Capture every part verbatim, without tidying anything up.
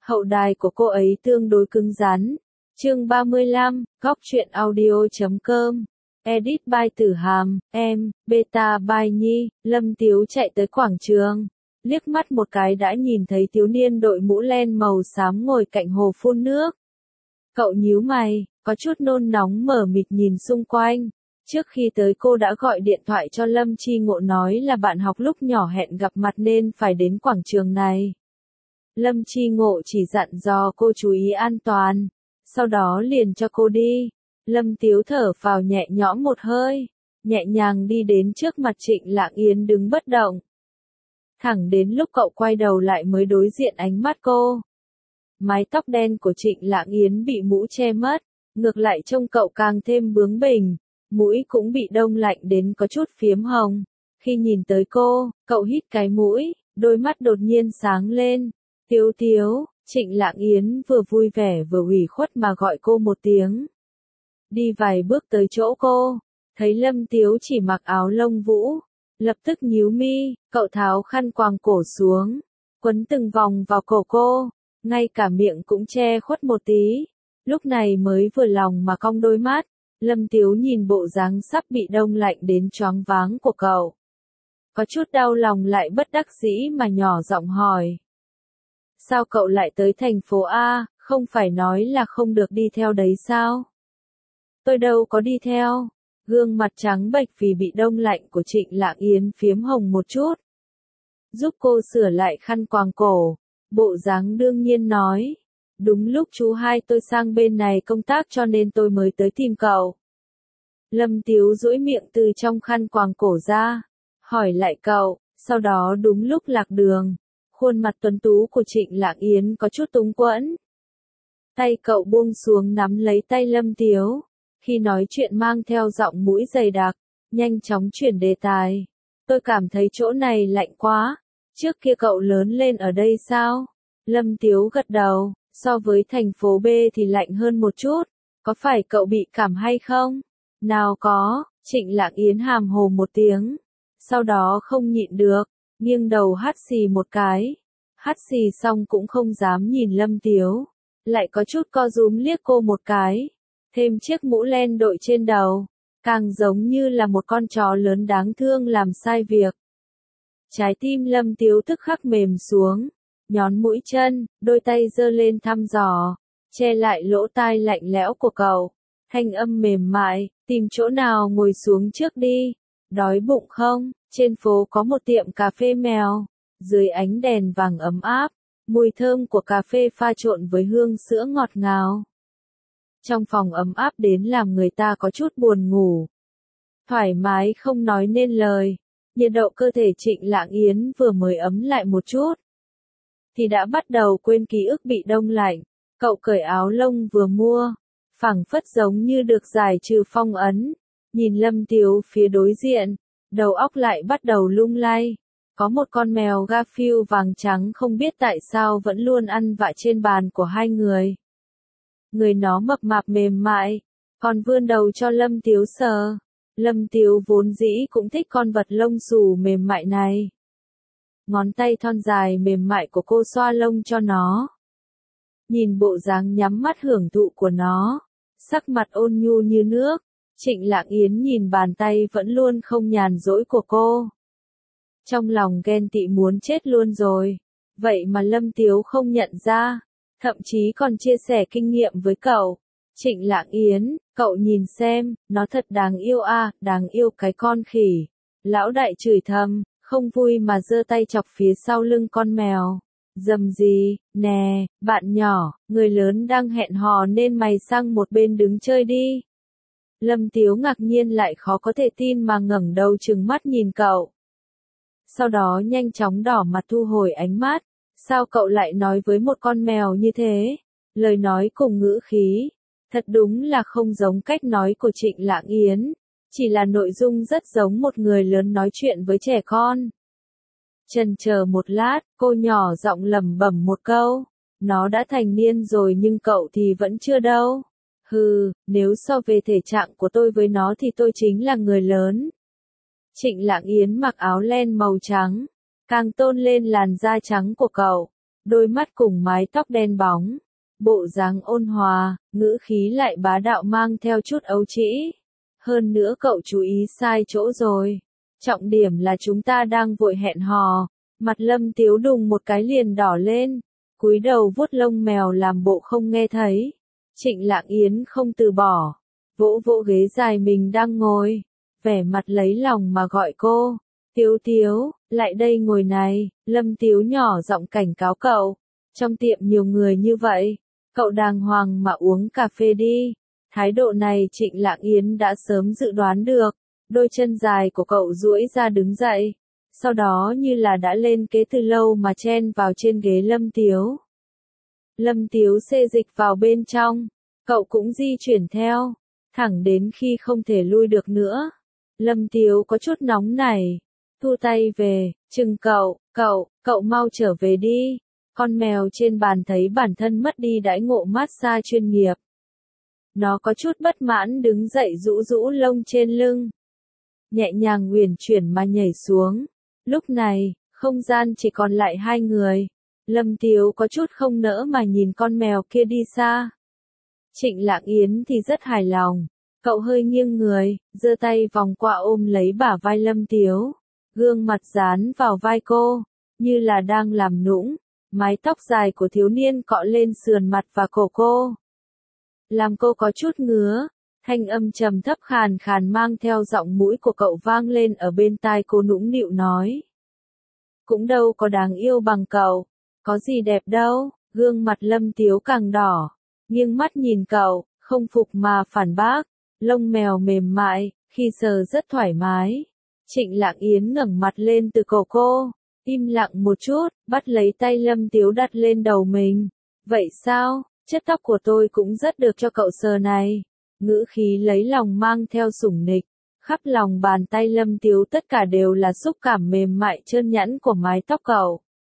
Hậu đài của cô ấy tương đối cứng rắn. Chương ba mươi lăm, góc truyện audio chấm com. Edit by Tử Hàm, em, beta by Nhi. Lâm Tiếu chạy tới quảng trường, liếc mắt một cái đã nhìn thấy thiếu niên đội mũ len màu xám ngồi cạnh hồ phun nước. Cậu nhíu mày, có chút nôn nóng mờ mịt nhìn xung quanh. Trước khi tới cô đã gọi điện thoại cho Lâm Chi Ngộ nói là bạn học lúc nhỏ hẹn gặp mặt nên phải đến quảng trường này. Lâm Chi Ngộ chỉ dặn dò cô chú ý an toàn, sau đó liền cho cô đi. Lâm Tiếu thở phào nhẹ nhõm một hơi, nhẹ nhàng đi đến trước mặt Trịnh Lạng Yến đứng bất động. Thẳng đến lúc cậu quay đầu lại mới đối diện ánh mắt cô. Mái tóc đen của Trịnh Lạng Yến bị mũ che mất, ngược lại trông cậu càng thêm bướng bỉnh, mũi cũng bị đông lạnh đến có chút phiếm hồng. Khi nhìn tới cô, cậu hít cái mũi, đôi mắt đột nhiên sáng lên. Tiếu Tiếu, Trịnh Lạng Yến vừa vui vẻ vừa ủy khuất mà gọi cô một tiếng. Đi vài bước tới chỗ cô, thấy Lâm Tiếu chỉ mặc áo lông vũ, lập tức nhíu mi, cậu tháo khăn quàng cổ xuống, quấn từng vòng vào cổ cô, ngay cả miệng cũng che khuất một tí. Lúc này mới vừa lòng mà cong đôi mắt, Lâm Tiếu nhìn bộ dáng sắp bị đông lạnh đến choáng váng của cậu. Có chút đau lòng lại bất đắc dĩ mà nhỏ giọng hỏi. Sao cậu lại tới thành phố A, không phải nói là không được đi theo đấy sao? Tôi đâu có đi theo. Gương mặt trắng bệch vì bị đông lạnh của Trịnh Lạng Yến phiếm hồng một chút. Giúp cô sửa lại khăn quàng cổ, bộ dáng đương nhiên nói. Đúng lúc chú hai tôi sang bên này công tác cho nên tôi mới tới tìm cậu. Lâm Tiếu duỗi miệng từ trong khăn quàng cổ ra, hỏi lại cậu, sau đó đúng lúc lạc đường. Khuôn mặt tuấn tú của Trịnh Lạng Yến có chút túng quẫn. Tay cậu buông xuống nắm lấy tay Lâm Tiếu, khi nói chuyện mang theo giọng mũi dày đặc, nhanh chóng chuyển đề tài. Tôi cảm thấy chỗ này lạnh quá, trước kia cậu lớn lên ở đây sao? Lâm Tiếu gật đầu, so với thành phố B thì lạnh hơn một chút, có phải cậu bị cảm hay không? Nào có, Trịnh Lạng Yến hàm hồ một tiếng, sau đó không nhịn được, nghiêng đầu hắt xì một cái. Hắt xì xong cũng không dám nhìn Lâm Tiếu, lại có chút co rúm liếc cô một cái, thêm chiếc mũ len đội trên đầu, càng giống như là một con chó lớn đáng thương làm sai việc. Trái tim Lâm Tiếu tức khắc mềm xuống, nhón mũi chân, đôi tay giơ lên thăm dò, che lại lỗ tai lạnh lẽo của cậu, thanh âm mềm mại, tìm chỗ nào ngồi xuống trước đi, đói bụng không? Trên phố có một tiệm cà phê mèo, dưới ánh đèn vàng ấm áp, mùi thơm của cà phê pha trộn với hương sữa ngọt ngào. Trong phòng ấm áp đến làm người ta có chút buồn ngủ. Thoải mái không nói nên lời, nhiệt độ cơ thể Trịnh Lạng Yến vừa mới ấm lại một chút, thì đã bắt đầu quên ký ức bị đông lạnh. Cậu cởi áo lông vừa mua, phảng phất giống như được giải trừ phong ấn, nhìn Lâm Tiếu phía đối diện. Đầu óc lại bắt đầu lung lay. Có một con mèo Garfield vàng trắng không biết tại sao vẫn luôn ăn vạ trên bàn của hai người. Người nó mập mạp mềm mại, còn vươn đầu cho Lâm Tiếu sờ. Lâm Tiếu vốn dĩ cũng thích con vật lông xù mềm mại này. Ngón tay thon dài mềm mại của cô xoa lông cho nó. Nhìn bộ dáng nhắm mắt hưởng thụ của nó, sắc mặt ôn nhu như nước. Trịnh Lạng Yến nhìn bàn tay vẫn luôn không nhàn rỗi của cô. Trong lòng ghen tị muốn chết luôn rồi. Vậy mà Lâm Tiếu không nhận ra, thậm chí còn chia sẻ kinh nghiệm với cậu. Trịnh Lạng Yến, cậu nhìn xem, nó thật đáng yêu à, đáng yêu cái con khỉ. Lão đại chửi thầm, không vui mà giơ tay chọc phía sau lưng con mèo. Dầm gì, nè, bạn nhỏ, người lớn đang hẹn hò nên mày sang một bên đứng chơi đi. Lâm Tiếu ngạc nhiên lại khó có thể tin mà ngẩng đầu trừng mắt nhìn cậu. Sau đó nhanh chóng đỏ mặt thu hồi ánh mắt. Sao cậu lại nói với một con mèo như thế? Lời nói cùng ngữ khí, thật đúng là không giống cách nói của Trịnh Lạng Yến. Chỉ là nội dung rất giống một người lớn nói chuyện với trẻ con. Chần chờ một lát, cô nhỏ giọng lẩm bẩm một câu. Nó đã thành niên rồi nhưng cậu thì vẫn chưa đâu. Hừ, nếu so về thể trạng của tôi với nó thì tôi chính là người lớn. Trịnh Lạng Yến mặc áo len màu trắng, càng tôn lên làn da trắng của cậu. đôi mắt cùng mái tóc đen bóng, bộ dáng ôn hòa, ngữ khí lại bá đạo mang theo chút ấu trĩ. Hơn nữa cậu chú ý sai chỗ rồi. Trọng điểm là chúng ta đang vội hẹn hò. Mặt Lâm Tiếu đùng một cái liền đỏ lên, cúi đầu vuốt lông mèo làm bộ không nghe thấy. Trịnh Lạng Yến không từ bỏ, vỗ vỗ ghế dài mình đang ngồi, vẻ mặt lấy lòng mà gọi cô. Tiếu Tiếu, lại đây ngồi này. Lâm Tiếu nhỏ giọng cảnh cáo cậu. Trong tiệm nhiều người như vậy, cậu đàng hoàng mà uống cà phê đi. Thái độ này Trịnh Lạng Yến đã sớm dự đoán được. Đôi chân dài của cậu duỗi ra đứng dậy. Sau đó như là đã lên kế từ lâu mà chen vào trên ghế Lâm Tiếu. Lâm Tiếu xê dịch vào bên trong. Cậu cũng di chuyển theo. Thẳng đến khi không thể lui được nữa. Lâm Tiếu có chút nóng nảy. Thu tay về, chừng cậu, cậu, cậu mau trở về đi. Con mèo trên bàn thấy bản thân mất đi đãi ngộ massage chuyên nghiệp. Nó có chút bất mãn đứng dậy rũ rũ lông trên lưng. Nhẹ nhàng uyển chuyển mà nhảy xuống. Lúc này, không gian chỉ còn lại hai người. Lâm Tiếu có chút không nỡ mà nhìn con mèo kia đi xa. Trịnh Lạng Yến thì rất hài lòng. Cậu hơi nghiêng người, giơ tay vòng qua ôm lấy bả vai Lâm Tiếu. Gương mặt dán vào vai cô, như là đang làm nũng. Mái tóc dài của thiếu niên cọ lên sườn mặt và cổ cô. Làm cô có chút ngứa. Thanh âm trầm thấp khàn khàn mang theo giọng mũi của cậu vang lên ở bên tai cô nũng nịu nói. Cũng đâu có đáng yêu bằng cậu. Có gì đẹp đâu. Gương mặt Lâm Tiếu càng đỏ. Nghiêng mắt nhìn cậu, không phục mà phản bác. Lông mèo mềm mại, khi sờ rất thoải mái. Trịnh Lạng Yến ngẩng mặt lên từ cổ cô. Im lặng một chút, bắt lấy tay Lâm Tiếu đặt lên đầu mình. Vậy sao, chất tóc của tôi cũng rất được cho cậu sờ này. Ngữ khí lấy lòng mang theo sủng nịch. Khắp lòng bàn tay Lâm Tiếu tất cả đều là xúc cảm mềm mại trơn nhẵn của mái tóc cậu.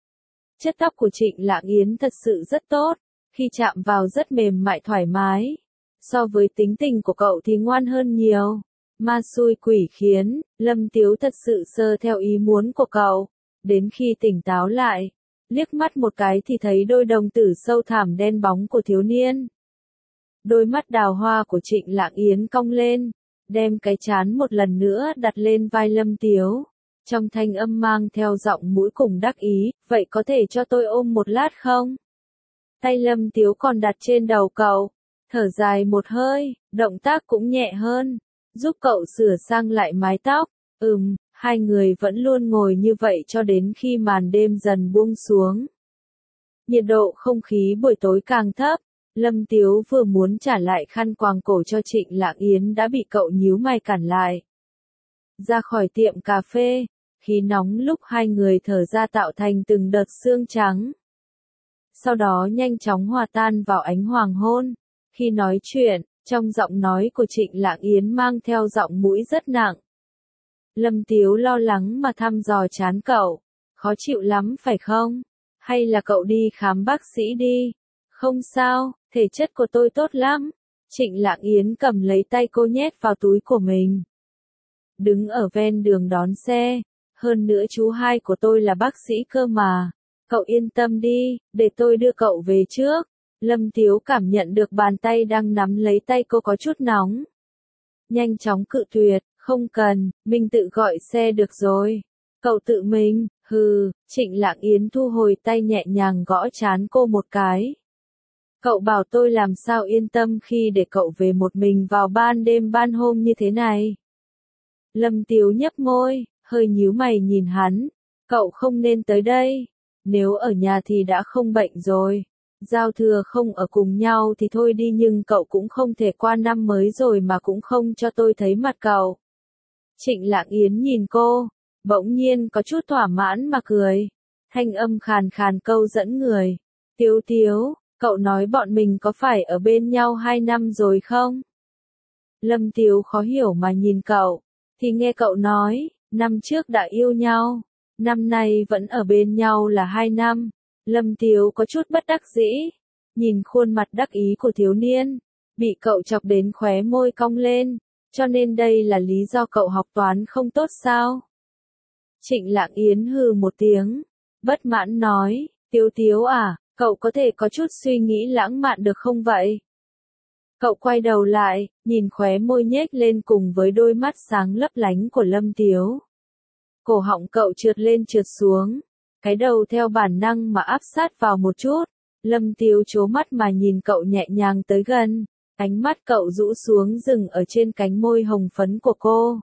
Chất tóc của Trịnh Lạng Yến thật sự rất tốt. Khi chạm vào rất mềm mại thoải mái. So với tính tình của cậu thì ngoan hơn nhiều. Ma xui quỷ khiến, Lâm Tiếu thật sự sơ theo ý muốn của cậu. Đến khi tỉnh táo lại, liếc mắt một cái thì thấy đôi đồng tử sâu thẳm đen bóng của thiếu niên. Đôi mắt đào hoa của Trịnh Lạng Yến cong lên, đem cái trán một lần nữa đặt lên vai Lâm Tiếu. Trong thanh âm mang theo giọng mũi cùng đắc ý, vậy có thể cho tôi ôm một lát không? Tay Lâm Tiếu còn đặt trên đầu cậu, thở dài một hơi, động tác cũng nhẹ hơn, giúp cậu sửa sang lại mái tóc. Ừm, hai người vẫn luôn ngồi như vậy cho đến khi màn đêm dần buông xuống. Nhiệt độ không khí buổi tối càng thấp, Lâm Tiếu vừa muốn trả lại khăn quàng cổ cho Trịnh Lạng Yến đã bị cậu nhíu mày cản lại. Ra khỏi tiệm cà phê, khí nóng lúc hai người thở ra tạo thành từng đợt sương trắng. Sau đó nhanh chóng hòa tan vào ánh hoàng hôn. Khi nói chuyện, trong giọng nói của Trịnh Lạng Yến mang theo giọng mũi rất nặng. Lâm Tiếu lo lắng mà thăm dò trán cậu. Khó chịu lắm phải không? Hay là cậu đi khám bác sĩ đi? Không sao, thể chất của tôi tốt lắm. Trịnh Lạng Yến cầm lấy tay cô nhét vào túi của mình. Đứng ở ven đường đón xe. Hơn nữa chú hai của tôi là bác sĩ cơ mà. Cậu yên tâm đi, để tôi đưa cậu về trước. Lâm Tiếu cảm nhận được bàn tay đang nắm lấy tay cô có chút nóng. Nhanh chóng cự tuyệt, không cần, mình tự gọi xe được rồi. Cậu tự mình, hừ, Trịnh Lạng Yến thu hồi tay nhẹ nhàng gõ trán cô một cái. Cậu bảo tôi làm sao yên tâm khi để cậu về một mình vào ban đêm ban hôm như thế này. Lâm Tiếu nhấp môi, hơi nhíu mày nhìn hắn. Cậu không nên tới đây. Nếu ở nhà thì đã không bệnh rồi. Giao thừa không ở cùng nhau thì thôi đi, nhưng cậu cũng không thể qua năm mới rồi mà cũng không cho tôi thấy mặt cậu. Trịnh Lạng Yến nhìn cô, bỗng nhiên có chút thỏa mãn mà cười. Thanh âm khàn khàn câu dẫn người. Tiếu Tiếu, cậu nói bọn mình có phải ở bên nhau hai năm rồi không? Lâm Tiếu khó hiểu mà nhìn cậu, thì nghe cậu nói, năm trước đã yêu nhau, năm nay vẫn ở bên nhau là hai năm. Lâm Tiếu có chút bất đắc dĩ, nhìn khuôn mặt đắc ý của thiếu niên, bị cậu chọc đến khóe môi cong lên, cho nên đây là lý do cậu học toán không tốt sao? Trịnh Lạng Yến hừ một tiếng, bất mãn nói, Tiếu Tiếu à, cậu có thể có chút suy nghĩ lãng mạn được không vậy? Cậu quay đầu lại, nhìn khóe môi nhếch lên cùng với đôi mắt sáng lấp lánh của Lâm Tiếu. Cổ họng cậu trượt lên trượt xuống, cái đầu theo bản năng mà áp sát vào một chút. Lâm Tiếu trố mắt mà nhìn cậu nhẹ nhàng tới gần, ánh mắt cậu rũ xuống dừng ở trên cánh môi hồng phấn của cô.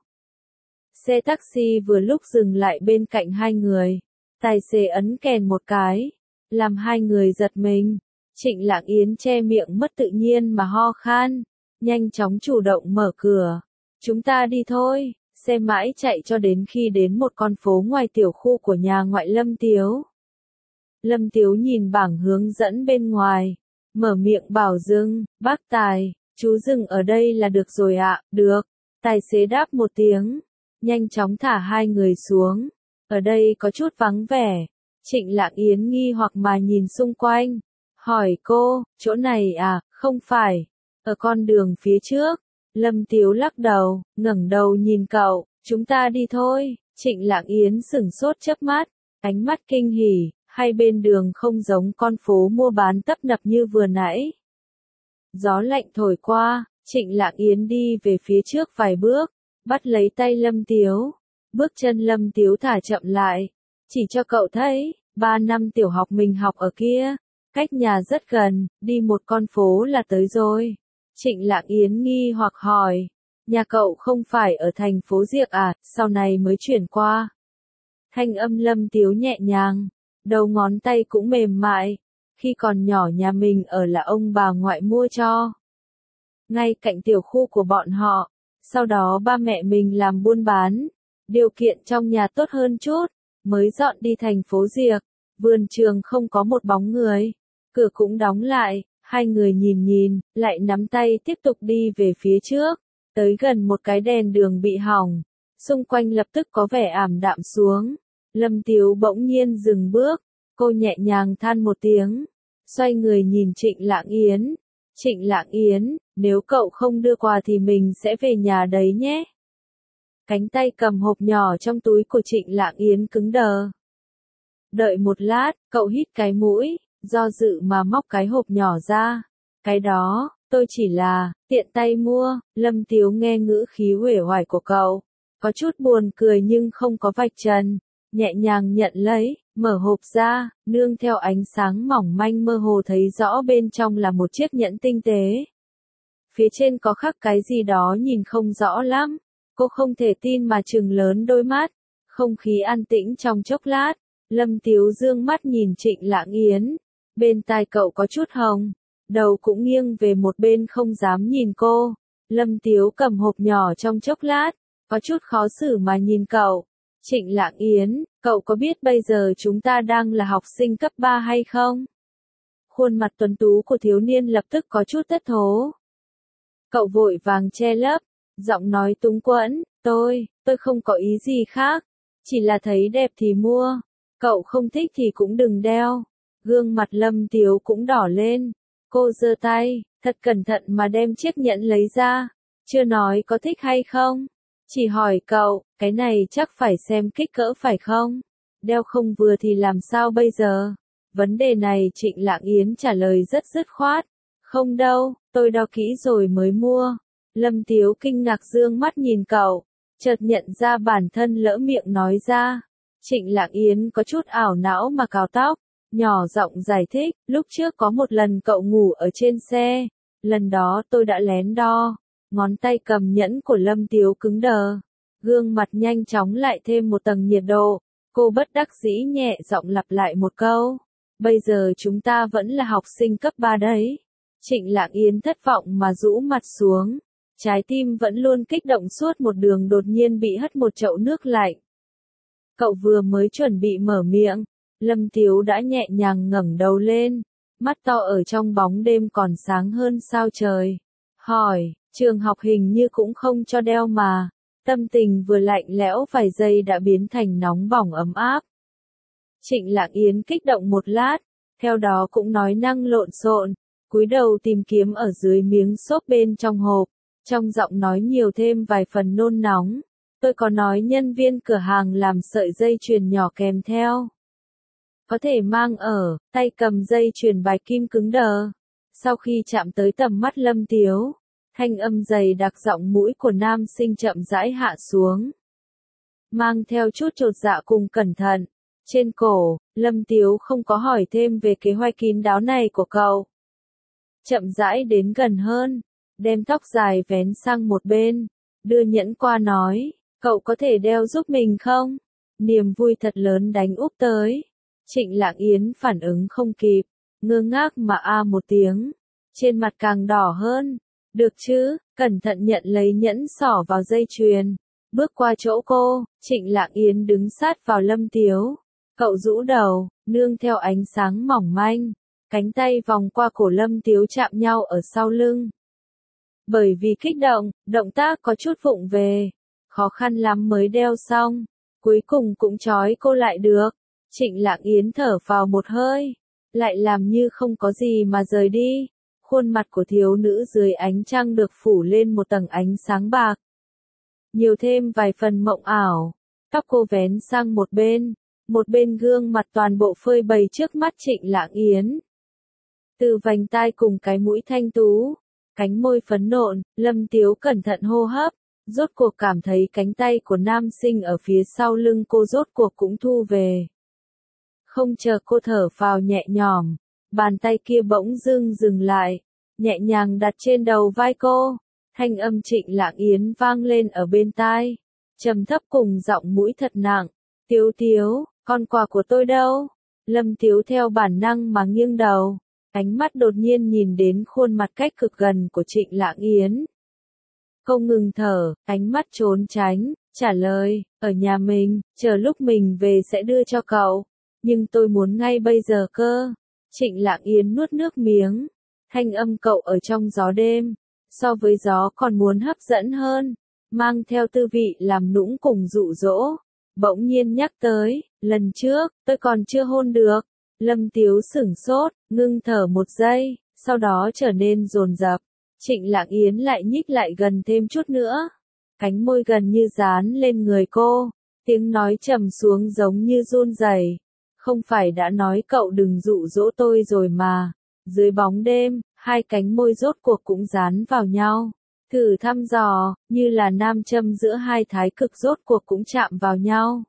Xe taxi vừa lúc dừng lại bên cạnh hai người, tài xế ấn kèn một cái, làm hai người giật mình. Trịnh Lạng Yến che miệng mất tự nhiên mà ho khan, nhanh chóng chủ động mở cửa. Chúng ta đi thôi, xe mãi chạy cho đến khi đến một con phố ngoài tiểu khu của nhà ngoại Lâm Tiếu. Lâm Tiếu nhìn bảng hướng dẫn bên ngoài, mở miệng bảo dừng, bác tài, chú dừng ở đây là được rồi ạ, được. Tài xế đáp một tiếng, nhanh chóng thả hai người xuống. Ở đây có chút vắng vẻ. Trịnh Lạng Yến nghi hoặc mà nhìn xung quanh. Hỏi cô, chỗ này à, không phải, ở con đường phía trước. Lâm Tiếu lắc đầu, ngẩng đầu nhìn cậu, chúng ta đi thôi. Trịnh Lạng Yến sửng sốt chớp mắt, ánh mắt kinh hỉ, hai bên đường không giống con phố mua bán tấp nập như vừa nãy. Gió lạnh thổi qua, Trịnh Lạng Yến đi về phía trước vài bước, bắt lấy tay Lâm Tiếu. Bước chân Lâm Tiếu thả chậm lại, chỉ cho cậu thấy, ba năm tiểu học mình học ở kia. Cách nhà rất gần, đi một con phố là tới rồi. Trịnh Lạng Yến nghi hoặc hỏi, nhà cậu không phải ở thành phố Diệc à, sau này mới chuyển qua. Thanh âm Lâm Tiếu nhẹ nhàng, đầu ngón tay cũng mềm mại, khi còn nhỏ nhà mình ở là ông bà ngoại mua cho. Ngay cạnh tiểu khu của bọn họ, sau đó ba mẹ mình làm buôn bán, điều kiện trong nhà tốt hơn chút, mới dọn đi thành phố Diệc, vườn trường không có một bóng người. Cửa cũng đóng lại, hai người nhìn nhìn, lại nắm tay tiếp tục đi về phía trước, tới gần một cái đèn đường bị hỏng, xung quanh lập tức có vẻ ảm đạm xuống. Lâm Tiếu bỗng nhiên dừng bước, cô nhẹ nhàng than một tiếng, xoay người nhìn Trịnh Lạng Yến. Trịnh Lạng Yến, nếu cậu không đưa quà thì mình sẽ về nhà đấy nhé. Cánh tay cầm hộp nhỏ trong túi của Trịnh Lạng Yến cứng đờ. Đợi một lát, cậu hít cái mũi, do dự mà móc cái hộp nhỏ ra. Cái đó, tôi chỉ là, tiện tay mua. Lâm Tiếu nghe ngữ khí uể oải của cậu, có chút buồn cười nhưng không có vạch trần, nhẹ nhàng nhận lấy, mở hộp ra, nương theo ánh sáng mỏng manh mơ hồ thấy rõ bên trong là một chiếc nhẫn tinh tế. Phía trên có khắc cái gì đó nhìn không rõ lắm, cô không thể tin mà trừng lớn đôi mắt. Không khí an tĩnh trong chốc lát, Lâm Tiếu dương mắt nhìn Trịnh Lạng Yến. Bên tai cậu có chút hồng, đầu cũng nghiêng về một bên không dám nhìn cô. Lâm Tiếu cầm hộp nhỏ trong chốc lát, có chút khó xử mà nhìn cậu. Trịnh Lạng Yến, cậu có biết bây giờ chúng ta đang là học sinh cấp ba hay không? Khuôn mặt tuấn tú của thiếu niên lập tức có chút thất thố. Cậu vội vàng che lấp, giọng nói túng quẫn, tôi, tôi không có ý gì khác, chỉ là thấy đẹp thì mua, cậu không thích thì cũng đừng đeo. Gương mặt Lâm Tiếu cũng đỏ lên, cô giơ tay, thật cẩn thận mà đem chiếc nhẫn lấy ra, chưa nói có thích hay không, chỉ hỏi cậu, cái này chắc phải xem kích cỡ phải không, đeo không vừa thì làm sao bây giờ. Vấn đề này Trịnh Lạng Yến trả lời rất dứt khoát, không đâu, tôi đo kỹ rồi mới mua. Lâm Tiếu kinh ngạc dương mắt nhìn cậu, chợt nhận ra bản thân lỡ miệng nói ra. Trịnh Lạng Yến có chút ảo não mà cào tóc, nhỏ giọng giải thích, lúc trước có một lần cậu ngủ ở trên xe, lần đó tôi đã lén đo. Ngón tay cầm nhẫn của Lâm Tiếu cứng đờ, gương mặt nhanh chóng lại thêm một tầng nhiệt độ, cô bất đắc dĩ nhẹ giọng lặp lại một câu, bây giờ chúng ta vẫn là học sinh cấp ba đấy. Trịnh Lạng Yến thất vọng mà rũ mặt xuống, trái tim vẫn luôn kích động suốt một đường đột nhiên bị hất một chậu nước lạnh. Cậu vừa mới chuẩn bị mở miệng, Lâm Tiếu đã nhẹ nhàng ngẩng đầu lên, mắt to ở trong bóng đêm còn sáng hơn sao trời. Hỏi, trường học hình như cũng không cho đeo mà. Tâm tình vừa lạnh lẽo vài giây đã biến thành nóng bỏng ấm áp. Trịnh Lạng Yến kích động một lát, theo đó cũng nói năng lộn xộn, cúi đầu tìm kiếm ở dưới miếng xốp bên trong hộp, trong giọng nói nhiều thêm vài phần nôn nóng. Tôi có nói nhân viên cửa hàng làm sợi dây chuyền nhỏ kèm theo. có thể mang ở, tay cầm dây chuyền bạch kim cứng đờ. Sau khi chạm tới tầm mắt Lâm Tiếu, thanh âm dày đặc giọng mũi của nam sinh chậm rãi hạ xuống. Mang theo chút chột dạ cùng cẩn thận. Trên cổ, Lâm Tiếu không có hỏi thêm về kế hoạch kín đáo này của cậu. Chậm rãi đến gần hơn, đem tóc dài vén sang một bên, đưa nhẫn qua nói, cậu có thể đeo giúp mình không? Niềm vui thật lớn đánh úp tới. Trịnh Lạng Yến phản ứng không kịp, ngơ ngác mà a một tiếng, trên mặt càng đỏ hơn. Được chứ, cẩn thận nhận lấy nhẫn xỏ vào dây chuyền, bước qua chỗ cô, Trịnh Lạng Yến đứng sát vào Lâm Tiếu. Cậu rũ đầu, nương theo ánh sáng mỏng manh, cánh tay vòng qua cổ Lâm Tiếu chạm nhau ở sau lưng. Bởi vì kích động, động tác có chút vụng về, khó khăn lắm mới đeo xong, cuối cùng cũng trói cô lại được. Trịnh Lạng Yến thở vào một hơi, lại làm như không có gì mà rời đi. Khuôn mặt của thiếu nữ dưới ánh trăng được phủ lên một tầng ánh sáng bạc, nhiều thêm vài phần mộng ảo. Tóc cô vén sang một bên, một bên gương mặt toàn bộ phơi bày trước mắt Trịnh Lạng Yến. Từ vành tai cùng cái mũi thanh tú, cánh môi phấn nộn, Lâm Tiếu cẩn thận hô hấp, rốt cuộc cảm thấy cánh tay của nam sinh ở phía sau lưng cô rốt cuộc cũng thu về. Không chờ cô thở phào nhẹ nhõm, bàn tay kia bỗng dưng dừng lại, nhẹ nhàng đặt trên đầu vai cô. Thanh âm Trịnh Lạng Yến vang lên ở bên tai, trầm thấp cùng giọng mũi thật nặng. Tiếu Tiếu, con quà của tôi đâu? Lâm Tiếu theo bản năng mà nghiêng đầu, ánh mắt đột nhiên nhìn đến khuôn mặt cách cực gần của Trịnh Lạng Yến. Cô ngừng thở, ánh mắt trốn tránh, trả lời, ở nhà mình, chờ lúc mình về sẽ đưa cho cậu. Nhưng tôi muốn ngay bây giờ cơ. Trịnh Lạng Yến nuốt nước miếng, thanh âm cậu ở trong gió đêm, so với gió còn muốn hấp dẫn hơn, mang theo tư vị làm nũng cùng dụ dỗ. Bỗng nhiên nhắc tới, lần trước, tôi còn chưa hôn được. Lâm Tiếu sửng sốt, ngưng thở một giây, sau đó trở nên dồn dập. Trịnh Lạng Yến lại nhích lại gần thêm chút nữa. Cánh môi gần như dán lên người cô, tiếng nói trầm xuống giống như run rẩy. Không phải đã nói cậu đừng dụ dỗ tôi rồi mà. Dưới bóng đêm, hai cánh môi rốt cuộc cũng dán vào nhau. Thử thăm dò, như là nam châm giữa hai thái cực rốt cuộc cũng chạm vào nhau.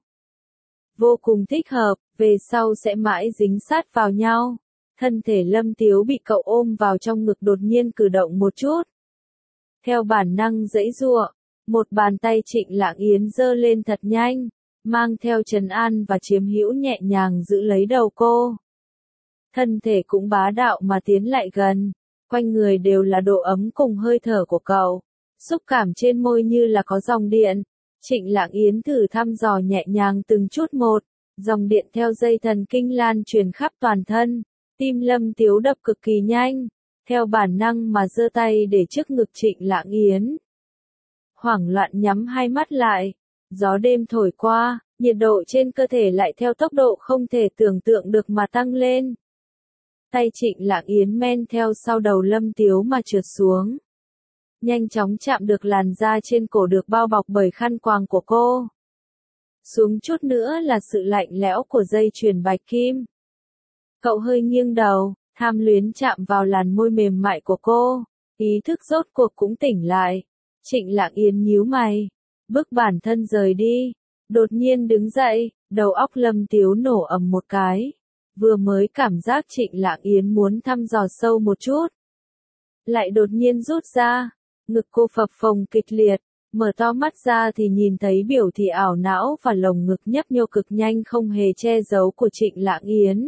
Vô cùng thích hợp, về sau sẽ mãi dính sát vào nhau. Thân thể Lâm Tiếu bị cậu ôm vào trong ngực đột nhiên cử động một chút. Theo bản năng giãy giụa, một bàn tay Trịnh Lạng Yến giơ lên thật nhanh, mang theo trấn an và chiếm hữu nhẹ nhàng giữ lấy đầu cô. Thân thể cũng bá đạo mà tiến lại gần, quanh người đều là độ ấm cùng hơi thở của cậu, xúc cảm trên môi như là có dòng điện. Trịnh Lạng Yến thử thăm dò nhẹ nhàng từng chút một, dòng điện theo dây thần kinh lan truyền khắp toàn thân, tim Lâm Tiếu đập cực kỳ nhanh, theo bản năng mà giơ tay để trước ngực Trịnh Lạng Yến. Hoảng loạn nhắm hai mắt lại, gió đêm thổi qua, nhiệt độ trên cơ thể lại theo tốc độ không thể tưởng tượng được mà tăng lên. Tay Trịnh Lạng Yến men theo sau đầu Lâm Tiếu mà trượt xuống, nhanh chóng chạm được làn da trên cổ được bao bọc bởi khăn quàng của cô. Xuống chút nữa là sự lạnh lẽo của dây chuyền bạch kim. Cậu hơi nghiêng đầu, tham luyến chạm vào làn môi mềm mại của cô, ý thức rốt cuộc cũng tỉnh lại. Trịnh Lạng Yến nhíu mày, bước bản thân rời đi, đột nhiên đứng dậy, đầu óc Lâm Tiếu nổ ầm một cái. Vừa mới cảm giác Trịnh Lạng Yến muốn thăm dò sâu một chút, lại đột nhiên rút ra, ngực cô phập phồng kịch liệt, mở to mắt ra thì nhìn thấy biểu thị ảo não và lồng ngực nhấp nhô cực nhanh không hề che giấu của Trịnh Lạng Yến.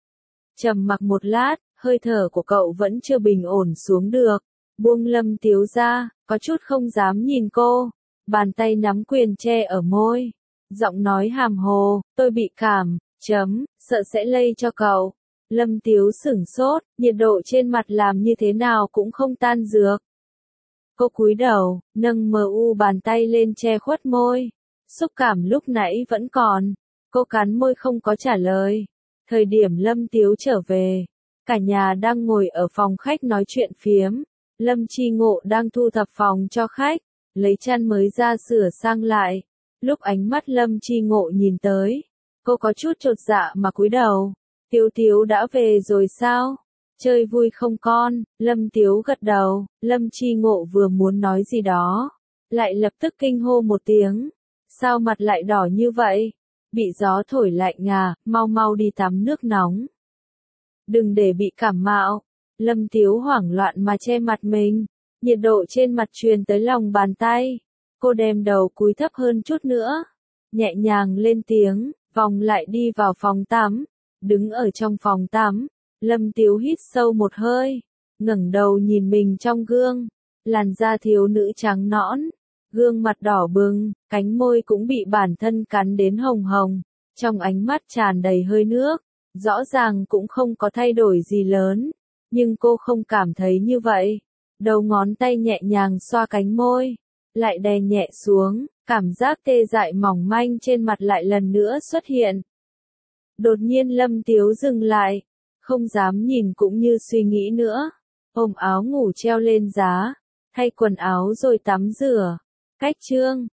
Trầm mặc một lát, hơi thở của cậu vẫn chưa bình ổn xuống được, buông Lâm Tiếu ra, có chút không dám nhìn cô, bàn tay nắm quyền che ở môi, giọng nói hàm hồ, tôi bị cảm, chấm, sợ sẽ lây cho cậu. Lâm Tiếu sửng sốt, nhiệt độ trên mặt làm như thế nào cũng không tan dược. Cô cúi đầu, nâng mờ u bàn tay lên che khuất môi, xúc cảm lúc nãy vẫn còn, cô cắn môi không có trả lời. Thời điểm Lâm Tiếu trở về, cả nhà đang ngồi ở phòng khách nói chuyện phiếm, Lâm Chi Ngộ đang thu thập phòng cho khách, lấy chăn mới ra sửa sang lại. Lúc ánh mắt Lâm Chi Ngộ nhìn tới, cô có chút chột dạ mà cúi đầu, Tiếu Tiếu đã về rồi sao? Chơi vui không con? Lâm Tiếu gật đầu, Lâm Chi Ngộ vừa muốn nói gì đó, lại lập tức kinh hô một tiếng. Sao mặt lại đỏ như vậy? Bị gió thổi lạnh à, mau mau đi tắm nước nóng. Đừng để bị cảm mạo. Lâm Tiếu hoảng loạn mà che mặt mình, nhiệt độ trên mặt truyền tới lòng bàn tay. Cô đem đầu cúi thấp hơn chút nữa, nhẹ nhàng lên tiếng, vòng lại đi vào phòng tắm. Đứng ở trong phòng tắm, Lâm Tiếu hít sâu một hơi, ngẩng đầu nhìn mình trong gương, làn da thiếu nữ trắng nõn, gương mặt đỏ bừng, cánh môi cũng bị bản thân cắn đến hồng hồng, trong ánh mắt tràn đầy hơi nước, rõ ràng cũng không có thay đổi gì lớn, nhưng cô không cảm thấy như vậy. Đầu ngón tay nhẹ nhàng xoa cánh môi, lại đè nhẹ xuống, cảm giác tê dại mỏng manh trên mặt lại lần nữa xuất hiện. Đột nhiên Lâm Tiếu dừng lại, không dám nhìn cũng như suy nghĩ nữa, ôm áo ngủ treo lên giá, thay quần áo rồi tắm rửa. Cách chương